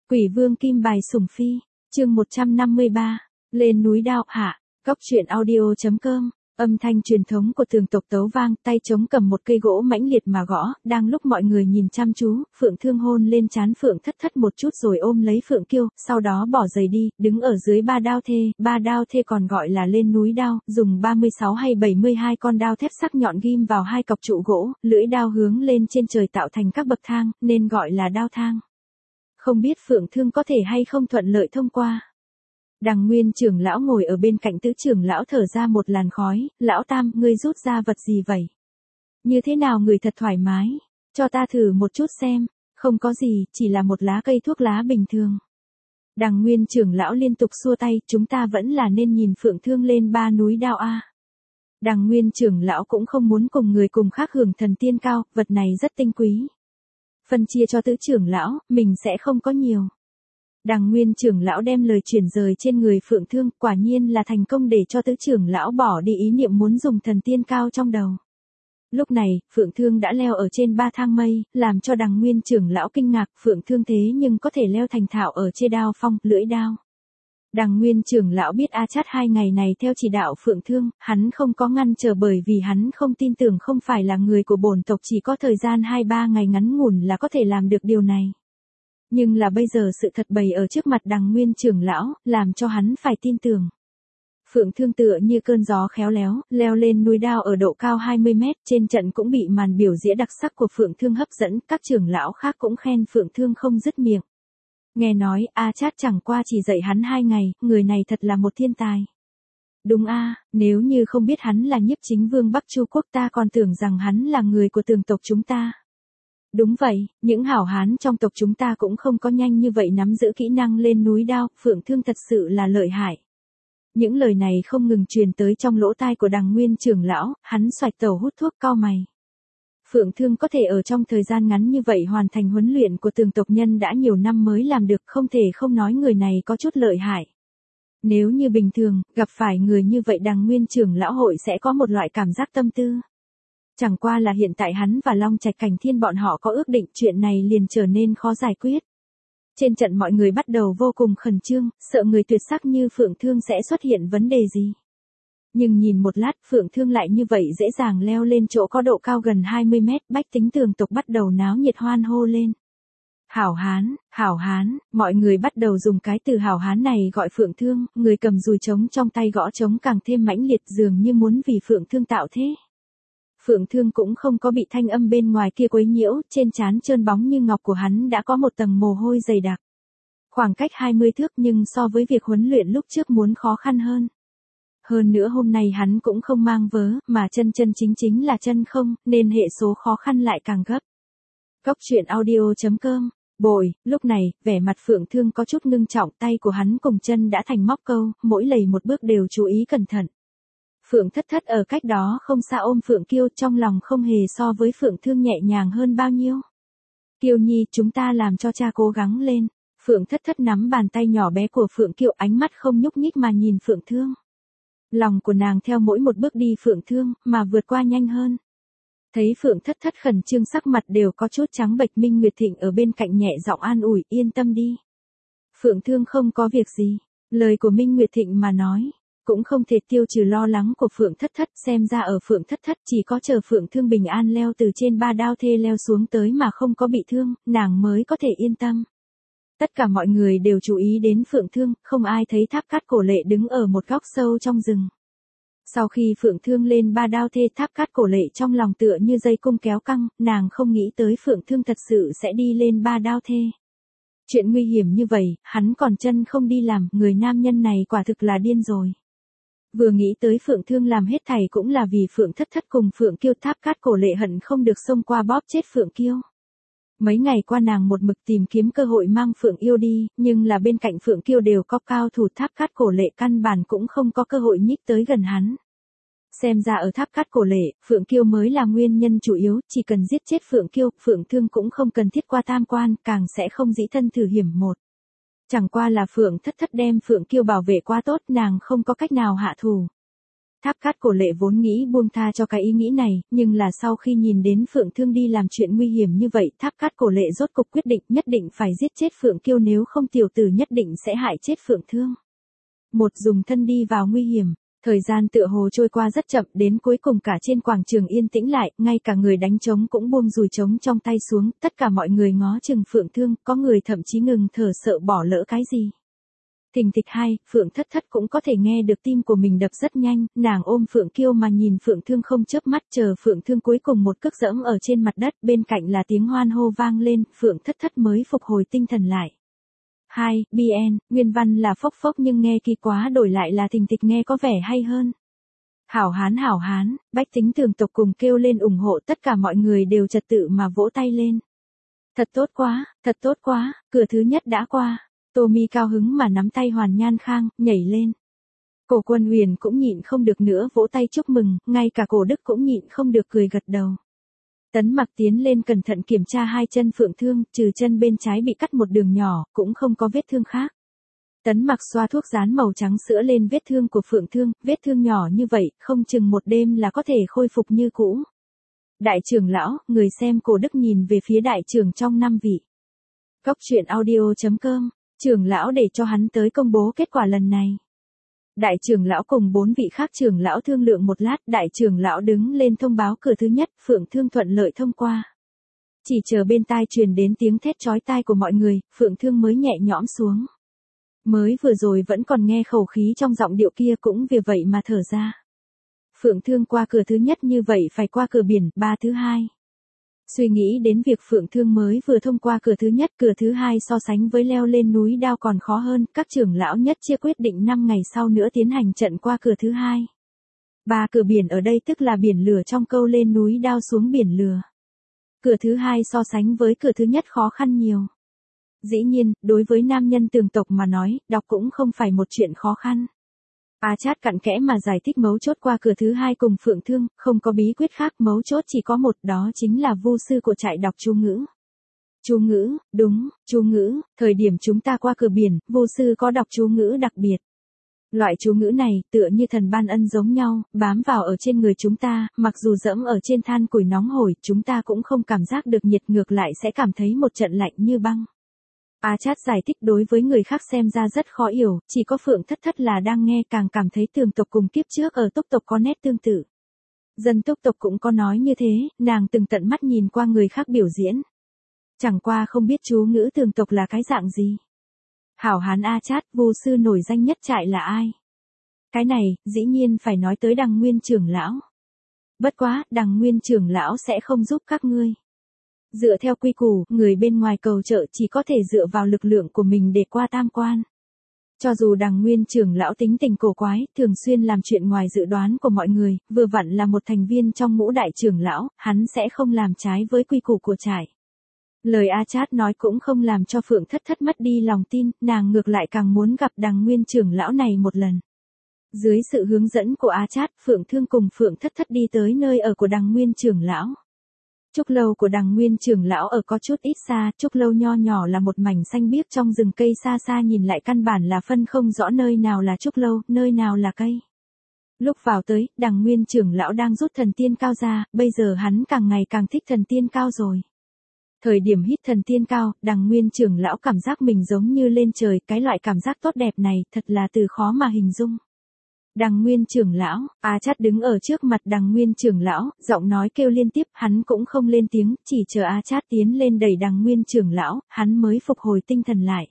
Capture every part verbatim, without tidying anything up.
Quỷ vương kim bài sủng phi, chương một trăm năm mươi ba, lên núi đao hạ, góc truyện audio.com, âm thanh truyền thống của tường tộc tấu vang, tay trống cầm một cây gỗ mãnh liệt mà gõ, đang lúc mọi người nhìn chăm chú, Phượng Thương hôn lên trán Phượng Thất Thất một chút rồi ôm lấy Phượng Kiêu, sau đó bỏ giày đi, đứng ở dưới ba đao thê, ba đao thê còn gọi là lên núi đao, dùng ba mươi sáu hay bảy mươi hai con đao thép sắc nhọn ghim vào hai cọc trụ gỗ, lưỡi đao hướng lên trên trời tạo thành các bậc thang, nên gọi là đao thang. Không biết Phượng Thương có thể hay không thuận lợi thông qua. Đằng Nguyên trưởng lão ngồi ở bên cạnh tứ trưởng lão thở ra một làn khói, lão Tam, ngươi rút ra vật gì vậy? Như thế nào người thật thoải mái, cho ta thử một chút xem, không có gì, chỉ là một lá cây thuốc lá bình thường. Đằng Nguyên trưởng lão liên tục xua tay, chúng ta vẫn là nên nhìn Phượng Thương lên ba núi đao a. Đằng Nguyên trưởng lão cũng không muốn cùng người cùng khác hưởng thần tiên cao, vật này rất tinh quý. Phân chia cho tứ trưởng lão, mình sẽ không có nhiều. Đằng Nguyên trưởng lão đem lời chuyển rời trên người Phượng Thương, quả nhiên là thành công để cho tứ trưởng lão bỏ đi ý niệm muốn dùng thần tiên cao trong đầu. Lúc này, Phượng Thương đã leo ở trên ba thang mây, làm cho đằng Nguyên trưởng lão kinh ngạc, Phượng Thương thế nhưng có thể leo thành thạo ở trên đao phong, lưỡi đao. Đằng Nguyên trưởng lão biết A Chát hai ngày này theo chỉ đạo Phượng Thương, hắn không có ngăn trở bởi vì hắn không tin tưởng không phải là người của bổn tộc chỉ có thời gian hai ba ngày ngắn ngủn là có thể làm được điều này. Nhưng là bây giờ sự thật bày ở trước mặt đằng Nguyên trưởng lão, làm cho hắn phải tin tưởng. Phượng Thương tựa như cơn gió khéo léo, leo lên núi đao ở độ cao hai mươi mét, trên trận cũng bị màn biểu diễn đặc sắc của Phượng Thương hấp dẫn, các trưởng lão khác cũng khen Phượng Thương không dứt miệng. Nghe nói, A Chát chẳng qua chỉ dạy hắn hai ngày, người này thật là một thiên tài. Đúng a, nếu như không biết hắn là Nhiếp Chính Vương Bắc Chu Quốc ta còn tưởng rằng hắn là người của tường tộc chúng ta. Đúng vậy, những hảo hán trong tộc chúng ta cũng không có nhanh như vậy nắm giữ kỹ năng lên núi đao, Phượng Thương thật sự là lợi hại. Những lời này không ngừng truyền tới trong lỗ tai của đằng Nguyên trưởng lão, hắn xoạch tẩu hút thuốc cau mày. Phượng Thương có thể ở trong thời gian ngắn như vậy hoàn thành huấn luyện của tường tộc nhân đã nhiều năm mới làm được, không thể không nói người này có chút lợi hại. Nếu như bình thường, gặp phải người như vậy đằng Nguyên trưởng lão hội sẽ có một loại cảm giác tâm tư. Chẳng qua là hiện tại hắn và Long Trạch Cảnh Thiên bọn họ có ước định, chuyện này liền trở nên khó giải quyết. Trên trận mọi người bắt đầu vô cùng khẩn trương, sợ người tuyệt sắc như Phượng Thương sẽ xuất hiện vấn đề gì. Nhưng nhìn một lát Phượng Thương lại như vậy dễ dàng leo lên chỗ có độ cao gần hai mươi mét, bách tính tường tộc bắt đầu náo nhiệt hoan hô lên. Hảo hán, hảo hán, mọi người bắt đầu dùng cái từ hảo hán này gọi Phượng Thương, người cầm dùi trống trong tay gõ trống càng thêm mãnh liệt dường như muốn vì Phượng Thương tạo thế. Phượng Thương cũng không có bị thanh âm bên ngoài kia quấy nhiễu, trên trán trơn bóng như ngọc của hắn đã có một tầng mồ hôi dày đặc. Khoảng cách hai mươi thước nhưng so với việc huấn luyện lúc trước muốn khó khăn hơn. Hơn nữa hôm nay hắn cũng không mang vớ, mà chân chân chính chính là chân không, nên hệ số khó khăn lại càng gấp. Góc truyện audio.com, bội, lúc này, vẻ mặt Phượng Thương có chút ngưng trọng, tay của hắn cùng chân đã thành móc câu, mỗi lầy một bước đều chú ý cẩn thận. Phượng Thất Thất ở cách đó không xa ôm Phượng Kiêu, trong lòng không hề so với Phượng Thương nhẹ nhàng hơn bao nhiêu. Kiêu nhi, chúng ta làm cho cha cố gắng lên. Phượng Thất Thất nắm bàn tay nhỏ bé của Phượng Kiêu, ánh mắt không nhúc nhích mà nhìn Phượng Thương. Lòng của nàng theo mỗi một bước đi Phượng Thương, mà vượt qua nhanh hơn. Thấy Phượng Thất Thất khẩn trương sắc mặt đều có chút trắng bệch, Minh Nguyệt Thịnh ở bên cạnh nhẹ giọng an ủi, yên tâm đi. Phượng Thương không có việc gì, lời của Minh Nguyệt Thịnh mà nói. Cũng không thể tiêu trừ lo lắng của Phượng Thất Thất, xem ra ở Phượng Thất Thất chỉ có chờ Phượng Thương bình an leo từ trên ba đao thê leo xuống tới mà không có bị thương, nàng mới có thể yên tâm. Tất cả mọi người đều chú ý đến Phượng Thương, không ai thấy Tháp Cát Cổ Lệ đứng ở một góc sâu trong rừng. Sau khi Phượng Thương lên ba đao thê, Tháp Cát Cổ Lệ trong lòng tựa như dây cung kéo căng, nàng không nghĩ tới Phượng Thương thật sự sẽ đi lên ba đao thê. Chuyện nguy hiểm như vậy, hắn còn chân không đi làm, người nam nhân này quả thực là điên rồi. Vừa nghĩ tới Phượng Thương làm hết thảy cũng là vì Phượng Thất Thất cùng Phượng Kiêu, Tháp Cát Cổ Lệ hận không được xông qua bóp chết Phượng Kiêu. Mấy ngày qua nàng một mực tìm kiếm cơ hội mang Phượng Yêu đi, nhưng là bên cạnh Phượng Kiêu đều có cao thủ, Tháp Cát Cổ Lệ căn bản cũng không có cơ hội nhích tới gần hắn. Xem ra ở Tháp Cát Cổ Lệ, Phượng Kiêu mới là nguyên nhân chủ yếu, chỉ cần giết chết Phượng Kiêu, Phượng Thương cũng không cần thiết qua tam quan, càng sẽ không dĩ thân thử hiểm một. Chẳng qua là Phượng Thất Thất đem Phượng Kiêu bảo vệ quá tốt, nàng không có cách nào hạ thủ. Tháp Cát Cổ Lệ vốn nghĩ buông tha cho cái ý nghĩ này, nhưng là sau khi nhìn đến Phượng Thương đi làm chuyện nguy hiểm như vậy, Tháp Cát Cổ Lệ rốt cục quyết định nhất định phải giết chết Phượng Kiêu, nếu không tiểu tử nhất định sẽ hại chết Phượng Thương. Một dùng thân đi vào nguy hiểm. Thời gian tựa hồ trôi qua rất chậm, đến cuối cùng cả trên quảng trường yên tĩnh lại, ngay cả người đánh trống cũng buông dùi trống trong tay xuống, tất cả mọi người ngó chừng Phượng Thương, có người thậm chí ngừng thở sợ bỏ lỡ cái gì. Thình thịch hai, Phượng Thất Thất cũng có thể nghe được tim của mình đập rất nhanh, nàng ôm Phượng Kiêu mà nhìn Phượng Thương không chớp mắt, chờ Phượng Thương cuối cùng một cước dẫm ở trên mặt đất, bên cạnh là tiếng hoan hô vang lên, Phượng Thất Thất mới phục hồi tinh thần lại. hai. bê en, nguyên văn là phốc phốc nhưng nghe kỳ quá đổi lại là thình thịch nghe có vẻ hay hơn. Hảo hán hảo hán, bách tính tường tộc cùng kêu lên ủng hộ, tất cả mọi người đều trật tự mà vỗ tay lên. Thật tốt quá, thật tốt quá, cửa thứ nhất đã qua. Tô Mi cao hứng mà nắm tay Hoàn Nhan Khang, nhảy lên. Cổ Quân Huyền cũng nhịn không được nữa vỗ tay chúc mừng, ngay cả Cổ Đức cũng nhịn không được cười gật đầu. Tấn Mặc tiến lên cẩn thận kiểm tra hai chân Phượng Thương, trừ chân bên trái bị cắt một đường nhỏ, cũng không có vết thương khác. Tấn Mặc xoa thuốc dán màu trắng sữa lên vết thương của Phượng Thương, vết thương nhỏ như vậy, không chừng một đêm là có thể khôi phục như cũ. Đại trưởng lão, người xem. Cổ Đức nhìn về phía đại trưởng trong năm vị. Góc truyện audio chấm com, trưởng lão để cho hắn tới công bố kết quả lần này. Đại trưởng lão cùng bốn vị khác trưởng lão thương lượng một lát, đại trưởng lão đứng lên thông báo cửa thứ nhất, Phượng Thương thuận lợi thông qua. Chỉ chờ bên tai truyền đến tiếng thét chói tai của mọi người, Phượng Thương mới nhẹ nhõm xuống. Mới vừa rồi vẫn còn nghe khẩu khí trong giọng điệu kia cũng vì vậy mà thở ra. Phượng Thương qua cửa thứ nhất như vậy phải qua cửa biển, ba thứ hai. Suy nghĩ đến việc Phượng Thương mới vừa thông qua cửa thứ nhất, cửa thứ hai so sánh với leo lên núi đao còn khó hơn, các trưởng lão nhất chia quyết định năm ngày sau nữa tiến hành trận qua cửa thứ hai. Ba cửa biển ở đây tức là biển lửa trong câu lên núi đao xuống biển lửa. Cửa thứ hai so sánh với cửa thứ nhất khó khăn nhiều. Dĩ nhiên, đối với nam nhân tường tộc mà nói, đọc cũng không phải một chuyện khó khăn. A Chát cặn kẽ mà giải thích mấu chốt qua cửa thứ hai cùng Phượng Thương, không có bí quyết khác, mấu chốt chỉ có một, đó chính là vu sư của trại đọc chú ngữ. Chú ngữ, đúng, chú ngữ, thời điểm chúng ta qua cửa biển, vu sư có đọc chú ngữ đặc biệt. Loại chú ngữ này, tựa như thần ban ân giống nhau, bám vào ở trên người chúng ta, mặc dù dẫm ở trên than củi nóng hổi, chúng ta cũng không cảm giác được nhiệt, ngược lại sẽ cảm thấy một trận lạnh như băng. A Chát giải thích đối với người khác xem ra rất khó hiểu, chỉ có Phượng Thất Thất là đang nghe càng cảm thấy tường tộc cùng kiếp trước ở Túc tộc có nét tương tự. Dân Túc tộc cũng có nói như thế, nàng từng tận mắt nhìn qua người khác biểu diễn. Chẳng qua không biết chú ngữ tường tộc là cái dạng gì. Hảo hán A Chát, vu sư nổi danh nhất trại là ai? Cái này, dĩ nhiên phải nói tới Đằng Nguyên trưởng lão. Bất quá, Đằng Nguyên trưởng lão sẽ không giúp các ngươi. Dựa theo quy củ, người bên ngoài cầu trợ chỉ có thể dựa vào lực lượng của mình để qua tam quan. Cho dù Đằng Nguyên trưởng lão tính tình cổ quái, thường xuyên làm chuyện ngoài dự đoán của mọi người, vừa vặn là một thành viên trong ngũ đại trưởng lão, hắn sẽ không làm trái với quy củ của trại. Lời A Chát nói cũng không làm cho Phượng Thất Thất mất đi lòng tin, nàng ngược lại càng muốn gặp Đằng Nguyên trưởng lão này một lần. Dưới sự hướng dẫn của A Chát, Phượng Thương cùng Phượng Thất Thất đi tới nơi ở của Đằng Nguyên trưởng lão. Trúc lâu của Đằng Nguyên trưởng lão ở có chút ít xa, trúc lâu nho nhỏ là một mảnh xanh biếc trong rừng cây, xa xa nhìn lại căn bản là phân không rõ nơi nào là trúc lâu, nơi nào là cây. Lúc vào tới, Đằng Nguyên trưởng lão đang rút thần tiên cao ra, bây giờ hắn càng ngày càng thích thần tiên cao rồi. Thời điểm hít thần tiên cao, Đằng Nguyên trưởng lão cảm giác mình giống như lên trời, cái loại cảm giác tốt đẹp này, thật là từ khó mà hình dung. Đằng Nguyên trưởng lão, A Chát đứng ở trước mặt Đằng Nguyên trưởng lão, giọng nói kêu liên tiếp, hắn cũng không lên tiếng, chỉ chờ A Chát tiến lên đẩy Đằng Nguyên trưởng lão, hắn mới phục hồi tinh thần lại.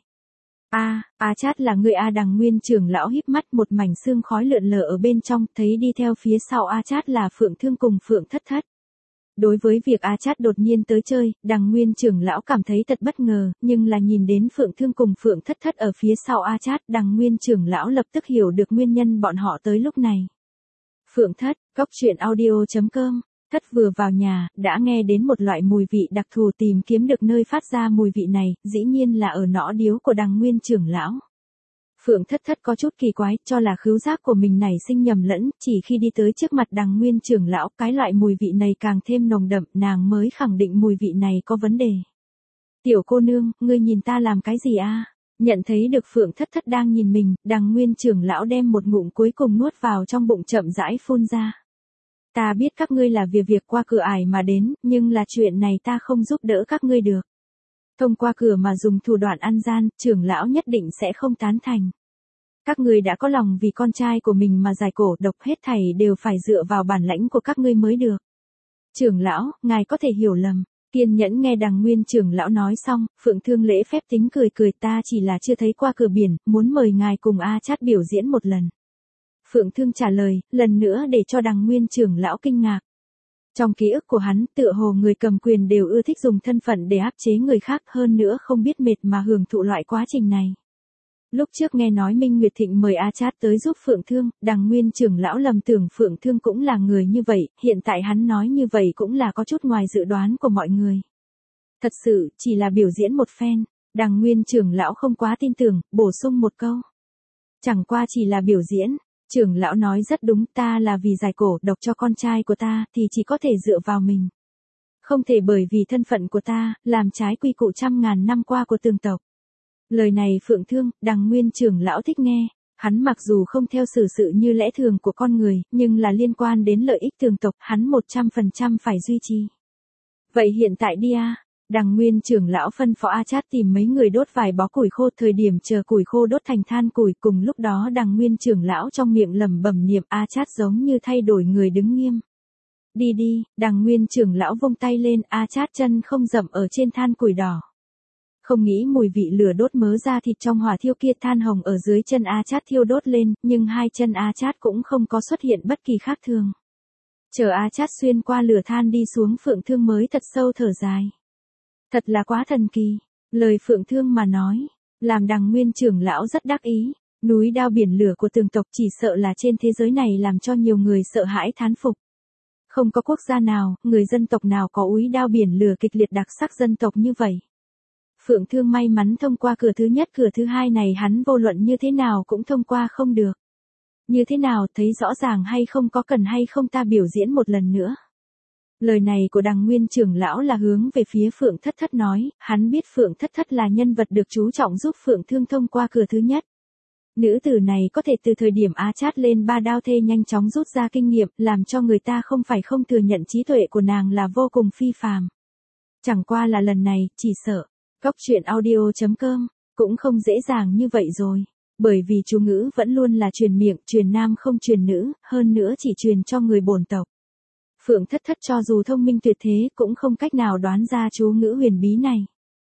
A, A Chát là người A. Đằng Nguyên trưởng lão híp mắt, một mảnh xương khói lượn lờ ở bên trong, thấy đi theo phía sau A Chát là Phượng Thương cùng Phượng Thất Thất. Đối với việc A Chát đột nhiên tới chơi, Đằng Nguyên trưởng lão cảm thấy thật bất ngờ, nhưng là nhìn đến Phượng Thương cùng Phượng Thất Thất ở phía sau A Chát, Đằng Nguyên trưởng lão lập tức hiểu được nguyên nhân bọn họ tới lúc này. Phượng Thất, góc truyện audio chấm com, Thất vừa vào nhà, đã nghe đến một loại mùi vị đặc thù, tìm kiếm được nơi phát ra mùi vị này, dĩ nhiên là ở nõ điếu của Đằng Nguyên trưởng lão. Phượng Thất Thất có chút kỳ quái, cho là khứu giác của mình nảy sinh nhầm lẫn, chỉ khi đi tới trước mặt Đằng Nguyên trưởng lão, cái loại mùi vị này càng thêm nồng đậm, nàng mới khẳng định mùi vị này có vấn đề. Tiểu cô nương, ngươi nhìn ta làm cái gì a? Nhận thấy được Phượng Thất Thất đang nhìn mình, Đằng Nguyên trưởng lão đem một ngụm cuối cùng nuốt vào trong bụng chậm rãi phun ra. Ta biết các ngươi là vì việc qua cửa ải mà đến, nhưng là chuyện này ta không giúp đỡ các ngươi được. Thông qua cửa mà dùng thủ đoạn ăn gian, trưởng lão nhất định sẽ không tán thành. Các ngươi đã có lòng vì con trai của mình mà giải cổ độc, hết thảy đều phải dựa vào bản lãnh của các ngươi mới được. Trưởng lão, ngài có thể hiểu lầm. Kiên nhẫn nghe Đằng Nguyên trưởng lão nói xong, Phượng Thương lễ phép tính cười cười, ta chỉ là chưa thấy qua cửa biển, muốn mời ngài cùng A Chát biểu diễn một lần. Phượng Thương trả lời, lần nữa để cho Đằng Nguyên trưởng lão kinh ngạc. Trong ký ức của hắn, tựa hồ người cầm quyền đều ưa thích dùng thân phận để áp chế người khác, hơn nữa không biết mệt mà hưởng thụ loại quá trình này. Lúc trước nghe nói Minh Nguyệt Thịnh mời A Chát tới giúp Phượng Thương, Đằng Nguyên trưởng lão lầm tưởng Phượng Thương cũng là người như vậy, hiện tại hắn nói như vậy cũng là có chút ngoài dự đoán của mọi người. Thật sự, chỉ là biểu diễn một phen, Đằng Nguyên trưởng lão không quá tin tưởng, bổ sung một câu. Chẳng qua chỉ là biểu diễn, trưởng lão nói rất đúng, ta là vì giải cổ độc cho con trai của ta thì chỉ có thể dựa vào mình. Không thể bởi vì thân phận của ta, làm trái quy củ trăm ngàn năm qua của tường tộc. Lời này Phượng Thương, Đằng Nguyên trưởng lão thích nghe, hắn mặc dù không theo xử sự như lẽ thường của con người, nhưng là liên quan đến lợi ích tường tộc, hắn một trăm phần trăm phải duy trì. Vậy hiện tại đi a, Đằng Nguyên trưởng lão phân phó A Chát tìm mấy người đốt vài bó củi khô, thời điểm chờ củi khô đốt thành than củi, cùng lúc đó Đằng Nguyên trưởng lão trong miệng lẩm bẩm niệm, A Chát giống như thay đổi người đứng nghiêm. Đi đi, Đằng Nguyên trưởng lão vung tay lên, A Chát chân không dậm ở trên than củi đỏ. Không nghĩ mùi vị lửa đốt mớ da thịt trong hỏa thiêu kia, than hồng ở dưới chân A Chát thiêu đốt lên, nhưng hai chân A Chát cũng không có xuất hiện bất kỳ khác thường. Chờ A Chát xuyên qua lửa than đi xuống, Phượng Thương mới thật sâu thở dài. Thật là quá thần kỳ, lời Phượng Thương mà nói, làm Đằng Nguyên trưởng lão rất đắc ý, núi đao biển lửa của tường tộc chỉ sợ là trên thế giới này làm cho nhiều người sợ hãi thán phục. Không có quốc gia nào, người dân tộc nào có úy đao biển lửa kịch liệt đặc sắc dân tộc như vậy. Phượng Thương may mắn thông qua cửa thứ nhất, cửa thứ hai này hắn vô luận như thế nào cũng thông qua không được. Như thế nào, thấy rõ ràng hay không, có cần hay không ta biểu diễn một lần nữa. Lời này của Đằng Nguyên trưởng lão là hướng về phía Phượng Thất Thất nói, hắn biết Phượng Thất Thất là nhân vật được chú trọng giúp Phượng Thương thông qua cửa thứ nhất. Nữ tử này có thể từ thời điểm A Chát lên ba đao thê nhanh chóng rút ra kinh nghiệm, làm cho người ta không phải không thừa nhận trí tuệ của nàng là vô cùng phi phàm. Chẳng qua là lần này, chỉ sợ, Cóc truyện audio chấm com, cũng không dễ dàng như vậy rồi. Bởi vì chú ngữ vẫn luôn là truyền miệng, truyền nam không truyền nữ, hơn nữa chỉ truyền cho người bổn tộc. Phượng Thất Thất cho dù thông minh tuyệt thế cũng không cách nào đoán ra chú ngữ huyền bí này.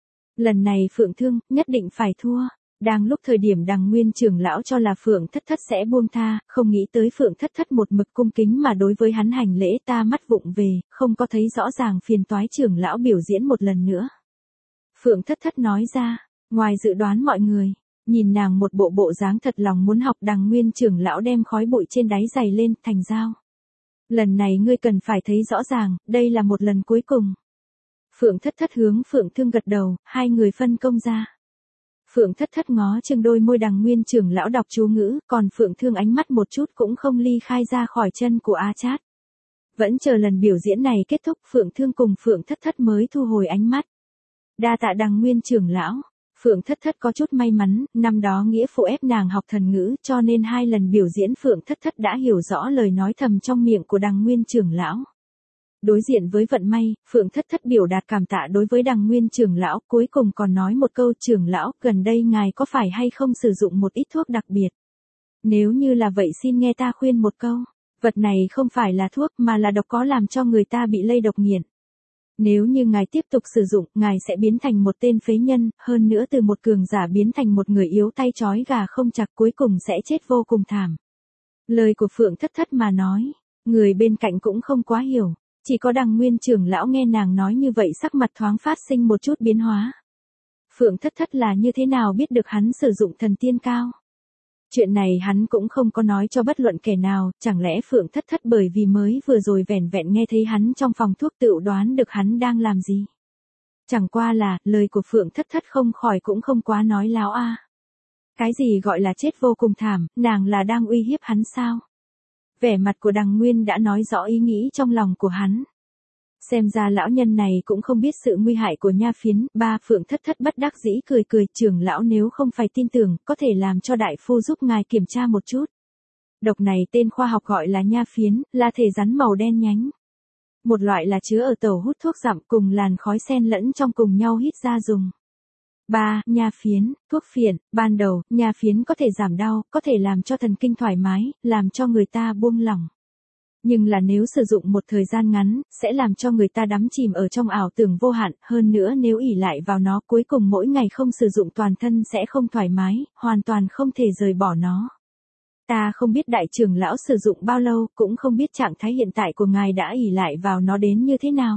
Lần này Phượng Thương, nhất định phải thua. Đang lúc thời điểm Đằng Nguyên trưởng lão cho là Phượng Thất Thất sẽ buông tha, không nghĩ tới Phượng Thất Thất một mực cung kính mà đối với hắn hành lễ, ta mắt vụng về, không có thấy rõ ràng, phiền toái trưởng lão biểu diễn một lần nữa. Phượng Thất Thất nói ra, ngoài dự đoán mọi người, nhìn nàng một bộ bộ dáng thật lòng muốn học. Đằng Nguyên trưởng lão đem khói bụi trên đáy giày lên, thành dao. Lần này ngươi cần phải thấy rõ ràng, đây là một lần cuối cùng. Phượng Thất Thất hướng Phượng Thương gật đầu, hai người phân công ra. Phượng Thất Thất ngó chừng đôi môi Đằng Nguyên trưởng lão đọc chú ngữ, còn Phượng Thương ánh mắt một chút cũng không ly khai ra khỏi chân của A Chát. Vẫn chờ lần biểu diễn này kết thúc, Phượng Thương cùng Phượng Thất Thất mới thu hồi ánh mắt. Đa tạ Đằng Nguyên trưởng lão. Phượng Thất Thất có chút may mắn, năm đó nghĩa phụ ép nàng học thần ngữ, cho nên hai lần biểu diễn Phượng Thất Thất đã hiểu rõ lời nói thầm trong miệng của Đằng Nguyên trưởng lão. Đối diện với vận may, Phượng Thất Thất biểu đạt cảm tạ đối với Đằng Nguyên trưởng lão, cuối cùng còn nói một câu, trưởng lão, gần đây ngài có phải hay không sử dụng một ít thuốc đặc biệt? Nếu như là vậy xin nghe ta khuyên một câu, vật này không phải là thuốc mà là độc, có làm cho người ta bị lây độc nghiện. Nếu như ngài tiếp tục sử dụng, ngài sẽ biến thành một tên phế nhân, hơn nữa từ một cường giả biến thành một người yếu tay trói gà không chặt, cuối cùng sẽ chết vô cùng thảm. Lời của Phượng Thất Thất mà nói, người bên cạnh cũng không quá hiểu, chỉ có Đằng Nguyên trưởng lão nghe nàng nói như vậy sắc mặt thoáng phát sinh một chút biến hóa. Phượng Thất Thất là như thế nào biết được hắn sử dụng thần tiên cao? Chuyện này hắn cũng không có nói cho bất luận kẻ nào, chẳng lẽ Phượng Thất Thất bởi vì mới vừa rồi vẻn vẹn nghe thấy hắn trong phòng thuốc tự đoán được hắn đang làm gì? Chẳng qua là, lời của Phượng Thất Thất không khỏi cũng không quá nói láo a. Cái gì gọi là chết vô cùng thảm, nàng là đang uy hiếp hắn sao? Vẻ mặt của Đằng Nguyên đã nói rõ ý nghĩ trong lòng của hắn. Xem ra lão nhân này cũng không biết sự nguy hại của nha phiến, ba Phượng Thất Thất bất đắc dĩ cười cười, trưởng lão nếu không phải tin tưởng, có thể làm cho đại phu giúp ngài kiểm tra một chút. Độc này tên khoa học gọi là nha phiến, là thể rắn màu đen nhánh. Một loại là chứa ở tẩu hút thuốc giảm cùng làn khói xen lẫn trong cùng nhau hít ra dùng. ba Nha phiến, thuốc phiện, ban đầu, nha phiến có thể giảm đau, có thể làm cho thần kinh thoải mái, làm cho người ta buông lỏng. Nhưng là nếu sử dụng một thời gian ngắn, sẽ làm cho người ta đắm chìm ở trong ảo tưởng vô hạn, hơn nữa nếu ỷ lại vào nó cuối cùng mỗi ngày không sử dụng toàn thân sẽ không thoải mái, hoàn toàn không thể rời bỏ nó. Ta không biết đại trưởng lão sử dụng bao lâu, cũng không biết trạng thái hiện tại của ngài đã ỷ lại vào nó đến như thế nào.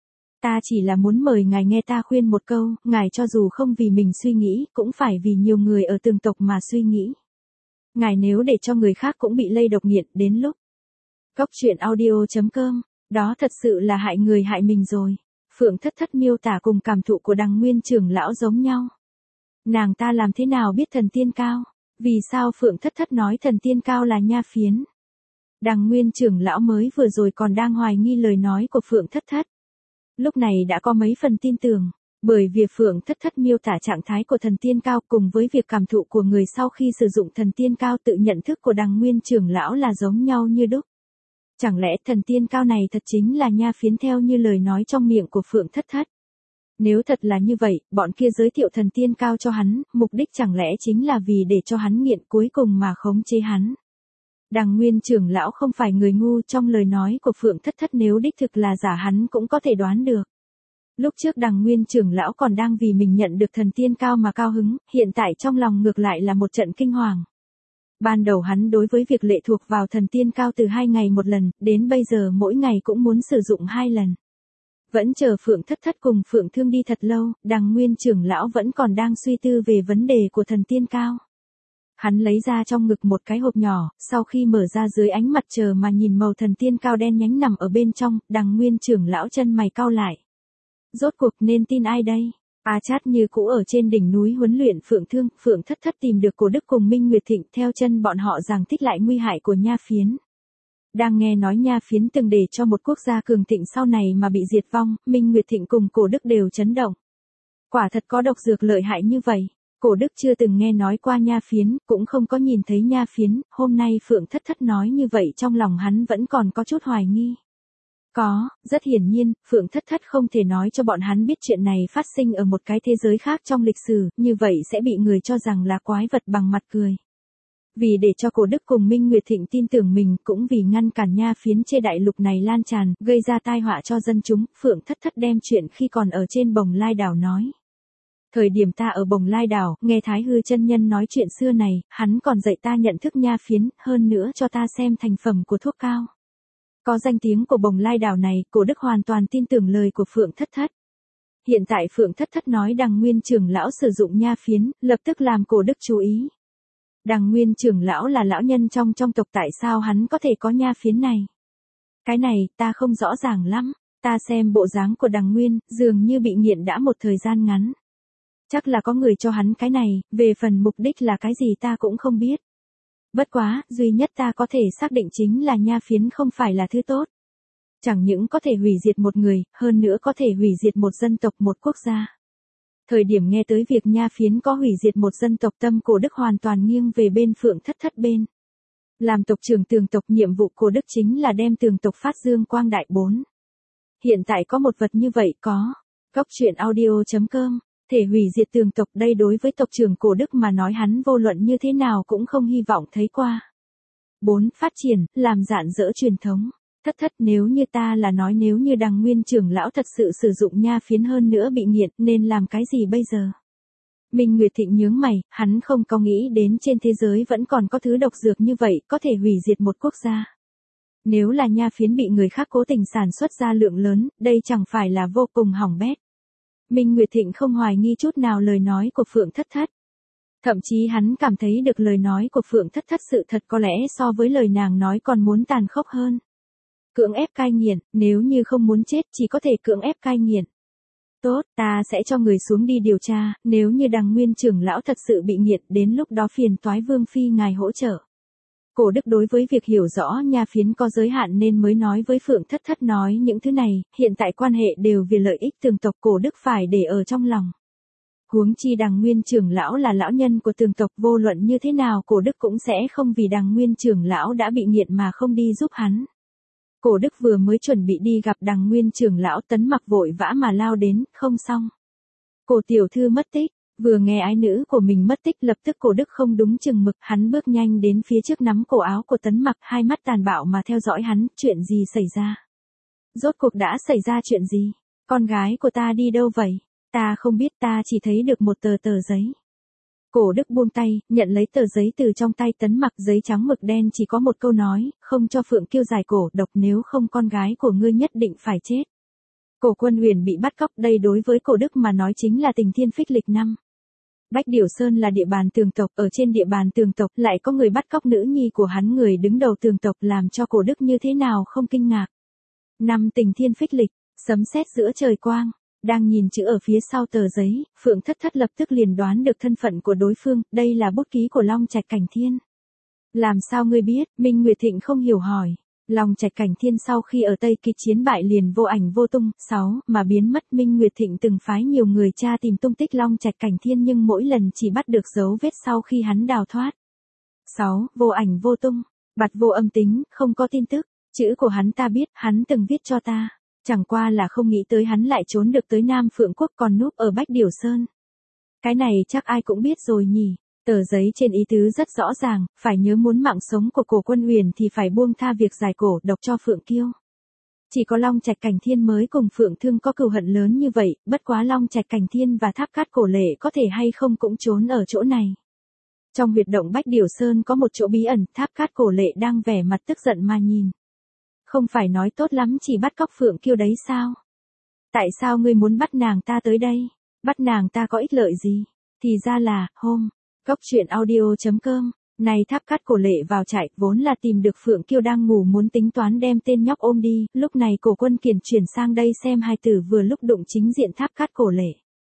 Ta chỉ là muốn mời ngài nghe ta khuyên một câu, ngài cho dù không vì mình suy nghĩ, cũng phải vì nhiều người ở tường tộc mà suy nghĩ. Ngài nếu để cho người khác cũng bị lây độc nghiện, đến lúc Cốc truyện audio chấm com, đó thật sự là hại người hại mình rồi. Phượng Thất Thất miêu tả cùng cảm thụ của Đằng Nguyên trưởng lão giống nhau. Nàng ta làm thế nào biết thần tiên cao? Vì sao Phượng Thất Thất nói thần tiên cao là nha phiến? Đằng Nguyên trưởng lão mới vừa rồi còn đang hoài nghi lời nói của Phượng Thất Thất. Lúc này đã có mấy phần tin tưởng, bởi việc Phượng Thất Thất miêu tả trạng thái của thần tiên cao cùng với việc cảm thụ của người sau khi sử dụng thần tiên cao tự nhận thức của Đằng Nguyên trưởng lão là giống nhau như đúc. Chẳng lẽ thần tiên cao này thật chính là nha phiến theo như lời nói trong miệng của Phượng Thất Thất? Nếu thật là như vậy, bọn kia giới thiệu thần tiên cao cho hắn, mục đích chẳng lẽ chính là vì để cho hắn nghiện cuối cùng mà khống chế hắn? Đằng Nguyên trưởng lão không phải người ngu, trong lời nói của Phượng Thất Thất nếu đích thực là giả hắn cũng có thể đoán được. Lúc trước Đằng Nguyên trưởng lão còn đang vì mình nhận được thần tiên cao mà cao hứng, hiện tại trong lòng ngược lại là một trận kinh hoàng. Ban đầu hắn đối với việc lệ thuộc vào thần tiên cao từ hai ngày một lần, đến bây giờ mỗi ngày cũng muốn sử dụng hai lần. Vẫn chờ Phượng Thất Thất cùng Phượng Thương đi thật lâu, Đằng Nguyên trưởng lão vẫn còn đang suy tư về vấn đề của thần tiên cao. Hắn lấy ra trong ngực một cái hộp nhỏ, sau khi mở ra dưới ánh mặt trời mà nhìn màu thần tiên cao đen nhánh nằm ở bên trong, Đằng Nguyên trưởng lão chân mày cau lại. Rốt cuộc nên tin ai đây? A Chát như cũ ở trên đỉnh núi huấn luyện Phượng Thương, Phượng Thất Thất tìm được Cổ Đức cùng Minh Nguyệt Thịnh, theo chân bọn họ giảng thích lại nguy hại của nha phiến. Đang nghe nói nha phiến từng để cho một quốc gia cường thịnh sau này mà bị diệt vong, Minh Nguyệt Thịnh cùng Cổ Đức đều chấn động. Quả thật có độc dược lợi hại như vậy. Cổ Đức chưa từng nghe nói qua nha phiến, cũng không có nhìn thấy nha phiến, hôm nay Phượng Thất Thất nói như vậy trong lòng hắn vẫn còn có chút hoài nghi. Có, rất hiển nhiên, Phượng Thất Thất không thể nói cho bọn hắn biết chuyện này phát sinh ở một cái thế giới khác trong lịch sử, như vậy sẽ bị người cho rằng là quái vật bằng mặt cười. Vì để cho Cổ Đức cùng Minh Nguyệt Thịnh tin tưởng mình, cũng vì ngăn cản nha phiến trên đại lục này lan tràn, gây ra tai họa cho dân chúng, Phượng Thất Thất đem chuyện khi còn ở trên Bồng Lai đảo nói. Thời điểm ta ở Bồng Lai đảo, nghe Thái Hư chân nhân nói chuyện xưa này, hắn còn dạy ta nhận thức nha phiến, hơn nữa cho ta xem thành phẩm của thuốc cao. Có danh tiếng của Bồng Lai đảo này, Cổ Đức hoàn toàn tin tưởng lời của Phượng Thất Thất. Hiện tại Phượng Thất Thất nói Đằng Nguyên trưởng lão sử dụng nha phiến, lập tức làm Cổ Đức chú ý. Đằng Nguyên trưởng lão là lão nhân trong trong tộc, tại sao hắn có thể có nha phiến này? Cái này, ta không rõ ràng lắm, ta xem bộ dáng của Đằng Nguyên, dường như bị nghiện đã một thời gian ngắn. Chắc là có người cho hắn cái này, về phần mục đích là cái gì ta cũng không biết. Bất quá, duy nhất ta có thể xác định chính là nha phiến không phải là thứ tốt. Chẳng những có thể hủy diệt một người, hơn nữa có thể hủy diệt một dân tộc, một quốc gia. Thời điểm nghe tới việc nha phiến có hủy diệt một dân tộc, tâm Cổ Đức hoàn toàn nghiêng về bên Phượng Thất Thất bên. Làm tộc trưởng tường tộc, nhiệm vụ Cổ Đức chính là đem tường tộc phát dương quang đại bốn. Hiện tại có một vật như vậy có. Cốc truyện audio chấm com. Thể hủy diệt tường tộc, đây đối với tộc trưởng Cổ Đức mà nói hắn vô luận như thế nào cũng không hy vọng thấy qua. bốn. Phát triển, làm rạn rỡ truyền thống. Thất Thất, nếu như ta là nói nếu như Đằng Nguyên trưởng lão thật sự sử dụng nha phiến hơn nữa bị nghiện, nên làm cái gì bây giờ? Minh Nguyệt Thịnh nhướng mày, hắn không có nghĩ đến trên thế giới vẫn còn có thứ độc dược như vậy, có thể hủy diệt một quốc gia. Nếu là nha phiến bị người khác cố tình sản xuất ra lượng lớn, đây chẳng phải là vô cùng hỏng bét. Minh Nguyệt Thịnh không hoài nghi chút nào lời nói của Phượng Thất Thất. Thậm chí hắn cảm thấy được lời nói của Phượng Thất Thất sự thật có lẽ so với lời nàng nói còn muốn tàn khốc hơn. Cưỡng ép cai nghiện, nếu như không muốn chết chỉ có thể cưỡng ép cai nghiện. Tốt, ta sẽ cho người xuống đi điều tra, nếu như Đằng Nguyên trưởng lão thật sự bị nghiện, đến lúc đó phiền toái Vương Phi ngài hỗ trợ. Cổ Đức đối với việc hiểu rõ nha phiến có giới hạn nên mới nói với Phượng Thất Thất nói những thứ này, hiện tại quan hệ đều vì lợi ích tường tộc Cổ Đức phải để ở trong lòng. Huống chi Đằng Nguyên trưởng lão là lão nhân của tường tộc, vô luận như thế nào Cổ Đức cũng sẽ không vì Đằng Nguyên trưởng lão đã bị nghiện mà không đi giúp hắn. Cổ Đức vừa mới chuẩn bị đi gặp Đằng Nguyên trưởng lão, Tấn Mặc vội vã mà lao đến, không xong. Cổ tiểu thư mất tích. Vừa nghe ái nữ của mình mất tích, lập tức Cổ Đức không đúng chừng mực, hắn bước nhanh đến phía trước nắm cổ áo của Tấn Mặc, hai mắt tàn bạo mà theo dõi hắn, chuyện gì xảy ra? Rốt cuộc đã xảy ra chuyện gì? Con gái của ta đi đâu vậy? Ta không biết, ta chỉ thấy được một tờ tờ giấy. Cổ Đức buông tay, nhận lấy tờ giấy từ trong tay Tấn Mặc, giấy trắng mực đen chỉ có một câu nói, không cho Phượng Kiêu giải cổ độc, nếu không con gái của ngươi nhất định phải chết. Cổ Quân Huyền bị bắt cóc, đây đối với Cổ Đức mà nói chính là tình thiên phích lịch năm. Bách Điểu Sơn là địa bàn tường tộc, ở trên địa bàn tường tộc lại có người bắt cóc nữ nhi của hắn, người đứng đầu tường tộc, làm cho Cổ Đức như thế nào không kinh ngạc. Năm tình thiên phích lịch, sấm sét giữa trời quang, đang nhìn chữ ở phía sau tờ giấy, Phượng Thất Thất lập tức liền đoán được thân phận của đối phương, đây là bút ký của Long Trạch Cảnh Thiên. Làm sao ngươi biết? Minh Nguyệt Thịnh không hiểu hỏi. Long Trạch Cảnh Thiên sau khi ở Tây Kỳ chiến bại liền vô ảnh vô tung, sáu mà biến mất. Minh Nguyệt Thịnh từng phái nhiều người tra tìm tung tích Long Trạch Cảnh Thiên nhưng mỗi lần chỉ bắt được dấu vết sau khi hắn đào thoát. sáu Vô ảnh vô tung, bặt vô âm tính, không có tin tức. Chữ của hắn ta biết, hắn từng viết cho ta. Chẳng qua là không nghĩ tới hắn lại trốn được tới Nam Phượng Quốc còn núp ở Bách Điểu Sơn. Cái này chắc ai cũng biết rồi nhỉ. Tờ giấy trên ý tứ rất rõ ràng, phải nhớ muốn mạng sống của Cổ Quân Huyền thì phải buông tha việc giải cổ độc cho Phượng Kiêu. Chỉ có Long Trạch Cảnh Thiên mới cùng Phượng Thương có cừu hận lớn như vậy, bất quá Long Trạch Cảnh Thiên và Tháp Cát Cổ Lệ có thể hay không cũng trốn ở chỗ này. Trong huyệt động Bách Điểu Sơn có một chỗ bí ẩn, Tháp Cát Cổ Lệ đang vẻ mặt tức giận mà nhìn. Không phải nói tốt lắm chỉ bắt cóc Phượng Kiêu đấy sao? Tại sao ngươi muốn bắt nàng ta tới đây? Bắt nàng ta có ích lợi gì? Thì ra là, hôm, Cốc truyện audio chấm com, này Tháp Cát Cổ Lệ vào trại, vốn là tìm được Phượng Kiêu đang ngủ muốn tính toán đem tên nhóc ôm đi, lúc này Cổ Quân Kiền chuyển sang đây xem hài tử vừa lúc đụng chính diện Tháp Cát Cổ Lệ.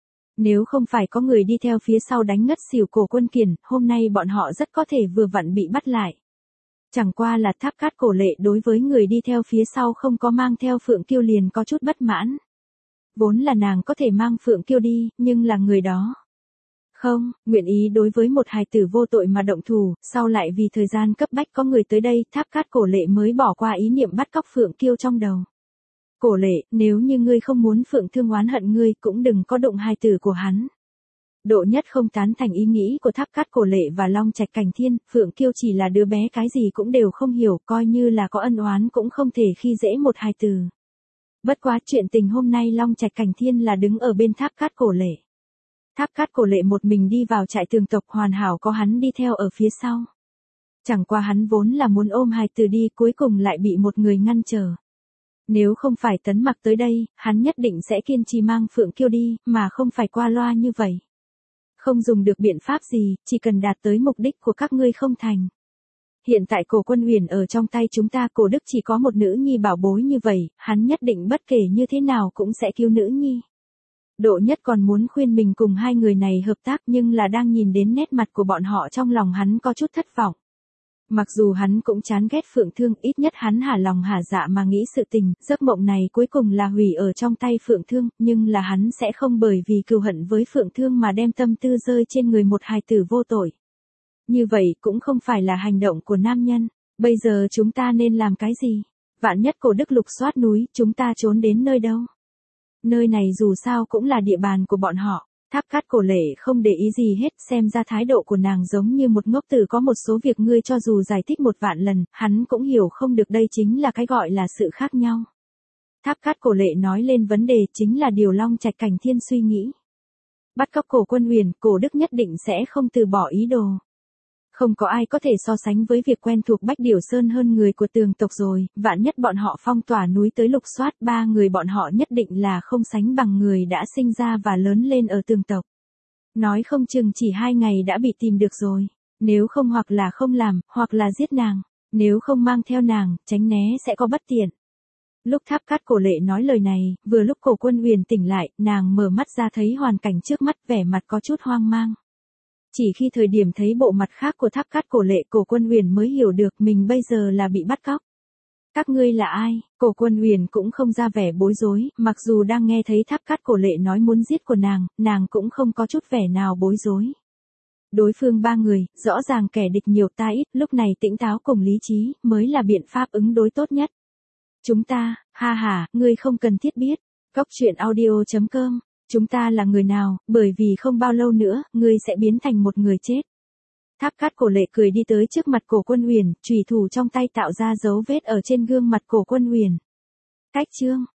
Nếu không phải có người đi theo phía sau đánh ngất xỉu Cổ Quân Kiền, hôm nay bọn họ rất có thể vừa vặn bị bắt lại. Chẳng qua là Tháp Cát Cổ Lệ đối với người đi theo phía sau không có mang theo Phượng Kiêu liền có chút bất mãn. Vốn là nàng có thể mang Phượng Kiêu đi, nhưng là người đó không nguyện ý đối với một hài tử vô tội mà động thủ, sau lại vì thời gian cấp bách có người tới đây, Tháp Cát Cổ Lệ mới bỏ qua ý niệm bắt cóc Phượng Kiêu trong đầu. Cổ Lệ, nếu như ngươi không muốn Phượng Thương oán hận ngươi, cũng đừng có động hài tử của hắn. Độ Nhất không tán thành ý nghĩ của Tháp Cát Cổ Lệ và Long Trạch Cảnh Thiên, Phượng Kiêu chỉ là đứa bé cái gì cũng đều không hiểu, coi như là có ân oán cũng không thể khi dễ một hài tử. Bất quá chuyện tình hôm nay Long Trạch Cảnh Thiên là đứng ở bên Tháp Cát Cổ Lệ. Tháp Cát Cổ Lệ một mình đi vào trại tường tộc, hoàn hảo có hắn đi theo ở phía sau. Chẳng qua hắn vốn là muốn ôm hài tử đi, cuối cùng lại bị một người ngăn trở. Nếu không phải Tấn Mặc tới đây, hắn nhất định sẽ kiên trì mang Phượng Kiêu đi, mà không phải qua loa như vậy. Không dùng được biện pháp gì, chỉ cần đạt tới mục đích của các ngươi không thành. Hiện tại Cổ Quân Huyền ở trong tay chúng ta, Cổ Đức chỉ có một nữ nhi bảo bối như vậy, hắn nhất định bất kể như thế nào cũng sẽ cứu nữ nhi. Độ Nhất còn muốn khuyên mình cùng hai người này hợp tác, nhưng là đang nhìn đến nét mặt của bọn họ trong lòng hắn có chút thất vọng. Mặc dù hắn cũng chán ghét Phượng Thương, ít nhất hắn hả lòng hả dạ mà nghĩ sự tình, giấc mộng này cuối cùng là hủy ở trong tay Phượng Thương, nhưng là hắn sẽ không bởi vì cừu hận với Phượng Thương mà đem tâm tư rơi trên người một hài tử vô tội. Như vậy cũng không phải là hành động của nam nhân. Bây giờ chúng ta nên làm cái gì? Vạn nhất Cổ Đức lục soát núi, chúng ta trốn đến nơi đâu? Nơi này dù sao cũng là địa bàn của bọn họ. Tháp Cát Cổ Lệ không để ý gì hết, xem ra thái độ của nàng giống như một ngốc tử, có một số việc ngươi cho dù giải thích một vạn lần, hắn cũng hiểu không được, đây chính là cái gọi là sự khác nhau. Tháp Cát Cổ Lệ nói lên vấn đề chính là điều Long Trạch Cảnh Thiên suy nghĩ. Bắt cóc Cổ Quân Huyền, Cổ Đức nhất định sẽ không từ bỏ ý đồ. Không có ai có thể so sánh với việc quen thuộc Bách Điểu Sơn hơn người của tường tộc rồi, vạn nhất bọn họ phong tỏa núi tới lục soát, ba người bọn họ nhất định là không sánh bằng người đã sinh ra và lớn lên ở tường tộc. Nói không chừng chỉ hai ngày đã bị tìm được rồi, nếu không hoặc là không làm, hoặc là giết nàng, nếu không mang theo nàng, tránh né sẽ có bất tiện. Lúc Tháp Cát Cổ Lệ nói lời này, vừa lúc Cổ Quân Huyền tỉnh lại, nàng mở mắt ra thấy hoàn cảnh trước mắt, vẻ mặt có chút hoang mang. Chỉ khi thời điểm thấy bộ mặt khác của Tháp Cát Cổ Lệ, Cổ Quân Huyền mới hiểu được mình bây giờ là bị bắt cóc. Các ngươi là ai? Cổ Quân Huyền cũng không ra vẻ bối rối, mặc dù đang nghe thấy Tháp Cát Cổ Lệ nói muốn giết của nàng, nàng cũng không có chút vẻ nào bối rối. Đối phương ba người, rõ ràng kẻ địch nhiều ta ít, lúc này tỉnh táo cùng lý trí, mới là biện pháp ứng đối tốt nhất. Chúng ta, ha ha, ngươi không cần thiết biết. Cốc truyện audio chấm com, chúng ta là người nào, bởi vì không bao lâu nữa, ngươi sẽ biến thành một người chết. Tháp Cát Cổ Lệ cười đi tới trước mặt Cổ Quân Huyền, chùy thủ trong tay tạo ra dấu vết ở trên gương mặt Cổ Quân Huyền. Cách chương,